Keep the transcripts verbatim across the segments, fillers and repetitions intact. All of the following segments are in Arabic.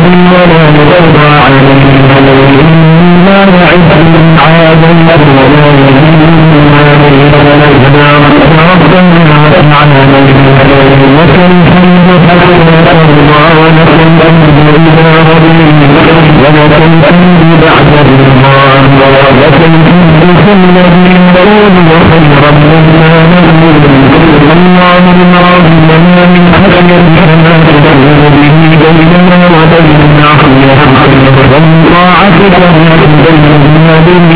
ولا يرضى علينا إنا نعبد عادا ولا يهينا إلينا ربنا واسمعنا لك الحمد حتى ترضى ولك الحمد إذا رضيت ولك الحمد بعد الرضا ولك الحمد في الذي يقول وخيرا مما نقول اللهم ربنا من خشيتك ما تدعو به بيننا وبين معصيتك ومن طاعتك ما تبلغنا به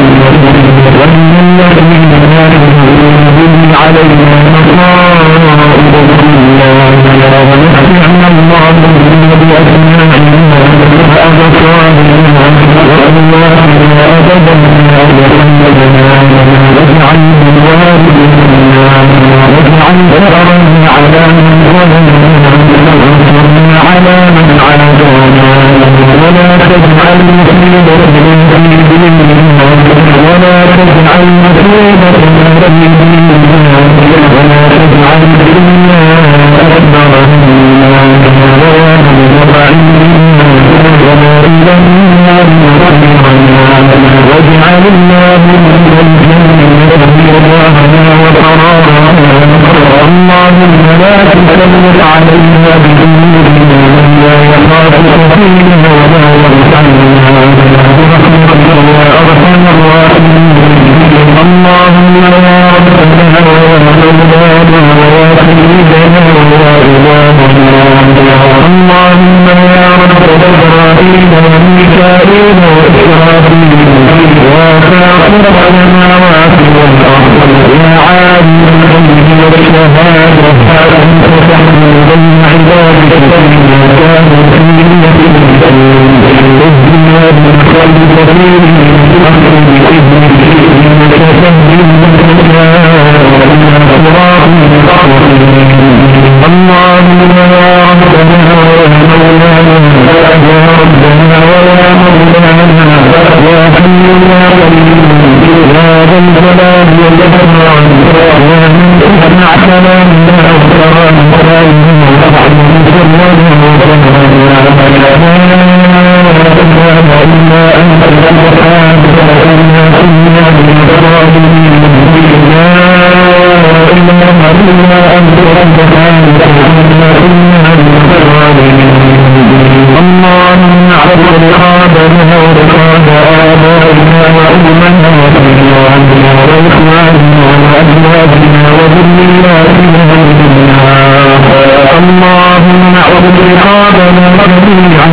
ومن الذين لا يؤمنون به علينا مصائب الدنيا ونسمعنا اللهم بأسماعنا وأبصارنا وأموالنا أبدا ما أبدنا واجعله الوارث منا واجعل ثأرنا على من ظلمنا وانصرنا على من عادانا ولا تجعل مصيبتنا في ديننا ولا تجعل مصيبتنا في ديننا ولا تجعل الدنيا أكبر همنا ولا مبلغ علمنا ولا إلى النار مصيرنا واجعل اللهم الجنة رضانا وقرارنا اللهم لا تسلط علينا بذنوبنا من لا يخافك فينا ولا يرحمنا برحمتك يا أرحم الراحمين اللهم يا ربنا ويا مولانا ويا سيدنا ويا إلهنا اللهم يا رب إبراهيم وميكائيل وإسرافيل يا فاطر السماوات والأرض يا عالم الغيب والشهادة أنت تحكم بين عبادك فيما كانوا فيه يختلفون اهدنا بالخير كثير من أمر بإذنك إنك تهدي من تشاء إلى صراط مستقيم اللهم يا ربنا ويا مولانا يا ربنا ويا مولانا يا حي يا قيوم يا ذا الجلال والإكرام يا من سمعتنا منا وقرانا سائلنا وأعلم سرنا وسرنا إلا أنت السبحان وإنا كنا من الظالمين لا إله إلا أنت سبحانك إنا كنا من الظالمين اللهم اعف رقابنا ورقاب آبائنا وأمنا وإخواننا وإخواننا وأزواجنا وذرياتنا وذرياتنا اللهم اعف رقابنا جميعا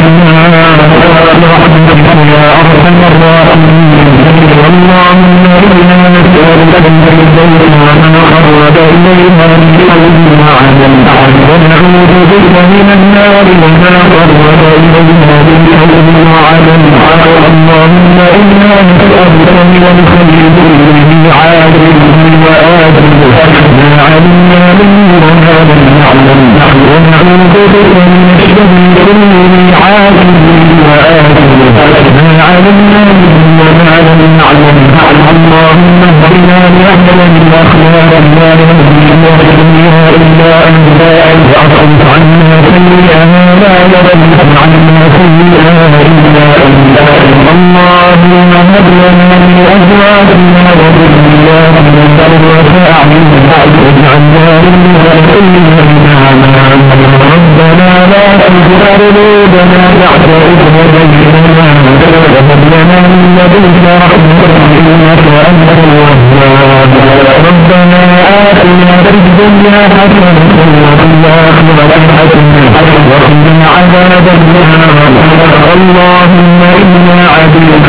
برحمتك يا أرحم الراحمين اللهم إنا نسألك الفردوس وما قرب إليها من قول وعمل ونعوذ بك من النار وما قرب إليها من قول وعمل اللهم إنا نسألك من الخير كله عاجله وآجله ما علمنا منه وما لم نعلم ونعوذ بك من الشر كله عاجله وآجله ما علمنا منه وما لم نعلم اللهم اهدنا لأحسن الأخلاق لا يهدي الله الدنيا إلا أنت وأصرف عنا سيئها لا يصرف عنا سيئها إلا أنت اللهم هب لنا من أزواجنا وذرياتنا قرة أعين واجعلنا للمتقين إماما ربنا لا تزغ قلوبنا بعد إذ هديتنا وهب لنا من لدنك رحمة إنك أنت الوهاب ربنا آتنا في الدنيا حسنة وفي الآخرة حسنة وقنا عذاب النار اللهم إنا عبيدك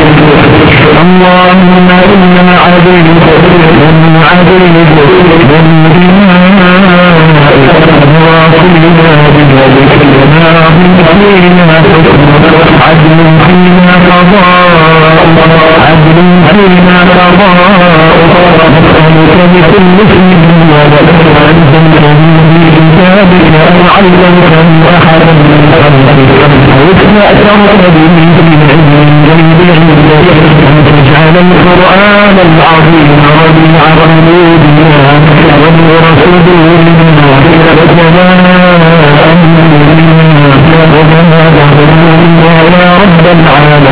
اللهم إنا عبيدك ومن عبيدك ومن إمائك وواصلنا بذلك نار فينا حكمك عدل فينا قضاء عدل فينا قضاء نسألك بكل اسم ولك أنزلته في كتابك أو علمته أحدا من خلقك أو استأثرت به في علم الغيب عندك أن تجعل القرآن العظيم ربيع قلوبنا ونور صدورنا وجلاء أمرنا وجلاء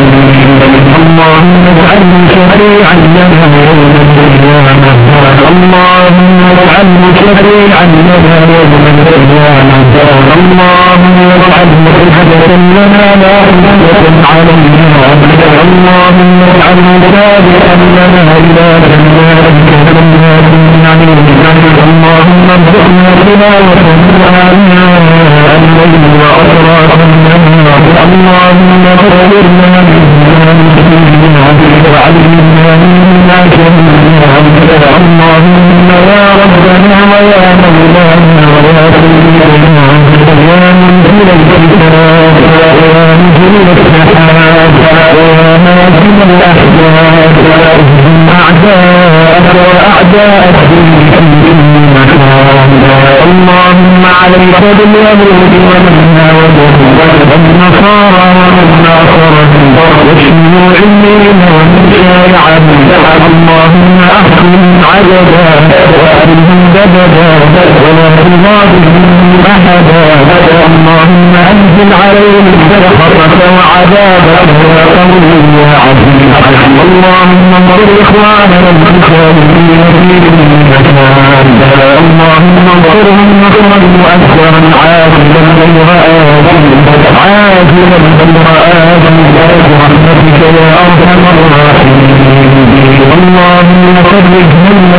اللهم اجعله شفيعا لنا يوم القيامة اللهم اجعله شفيعا لنا يوم القيامة اللهم اجعله حجة لنا لا حجة علينا اللهم اجعله سابقا لنا إلى جناتك جنات النعيم اللهم ارزقنا تلاوة آناء الليل وأطراف النهار اللهم اغفرنا منا وعلمنا مما جهلنا اللهم يا ربنا ويا مولانا ويا سيدنا يا منزل الكتاب ويا نزل السحاب ويا نازل الأحزاب اهزم أعداءك وأعداء الدين في كل مكان اللهم عليك باليهود ومن ناوبهم والنصارى ومن ناصرهم والشيوعيين ومن شايعهم اللهم احصهم عددا وارهم بددا ولا تغادرهم احدا اللهم انزل عليهم سخطك وعذابك يا قوي يا عزيز اللهم انصر اخواننا المجاهدين في كل مكان اللهم انصرهم نصرا مؤثرا عاجلا غير آجل عاجلا غير آجل برحمتك يا أرحم الراحمين اللهم فرج هم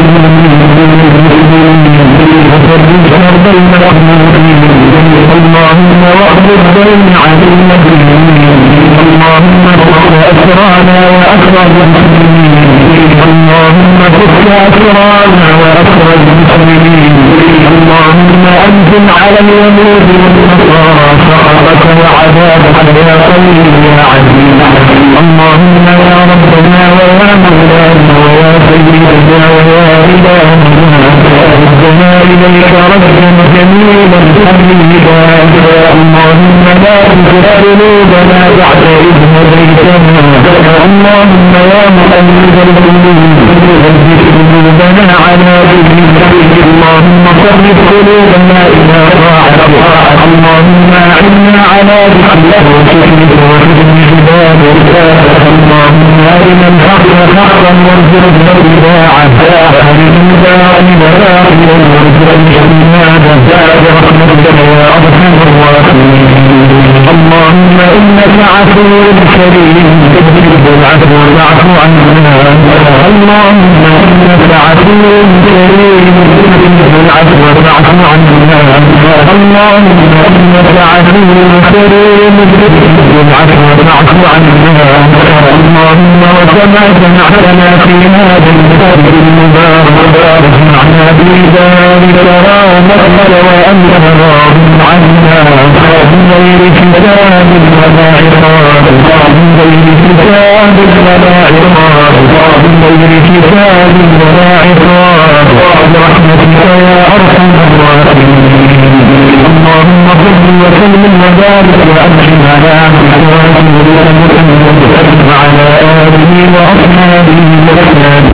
المسلمين وفرج كرب المكروبين اللهم واغفر الدين عن المدينين اللهم فك أسرانا وأسر المسلمين اللهم فك أسرانا وأسر المسلمين اللهم أنزل على اليهود والنصارى سخطك وعذابك يا قوي يا عزيز اللهم يا ربنا ويا مولانا ويا سيدنا ويا إلهنا ردنا إليك ردا جميلا حميدا اللهم لا تزغ قلوبنا بعد إذ هديتنا اللهم يا مقلب القلوب ثبت قلوبنا على دينك اللهم صرف قلوبنا إلى طاعتك اللهم أعنا على ذكرك وشكرك وحسن عبادك اللهم أرنا الحق حقا وارزقنا اتباعه وأرنا الباطل باطلا وارزقنا اجتنابه برحمتك يا أرحم الراحمين اللهم إنك عفو كريم تحب العفو فاعف عنا اللهم إنك عفو كريم تحب العفو فاعف عنا اللهم إنك عفو كريم تحب العفو فاعف عنا اللهم وكما سمعتنا في هذا المسجد المبارك واجمعنا بذلك رامتك وأنت راض عنا من غير كتاب ولا عقاب من غير كتاب ولا عقاب من غير كتاب ولا عقاب برحمتك يا أرحم الراحمين اللهم صل وسلم وبارك وأنعم على عبدك ورسولك محمد وعلى آله وأصحابه وسلم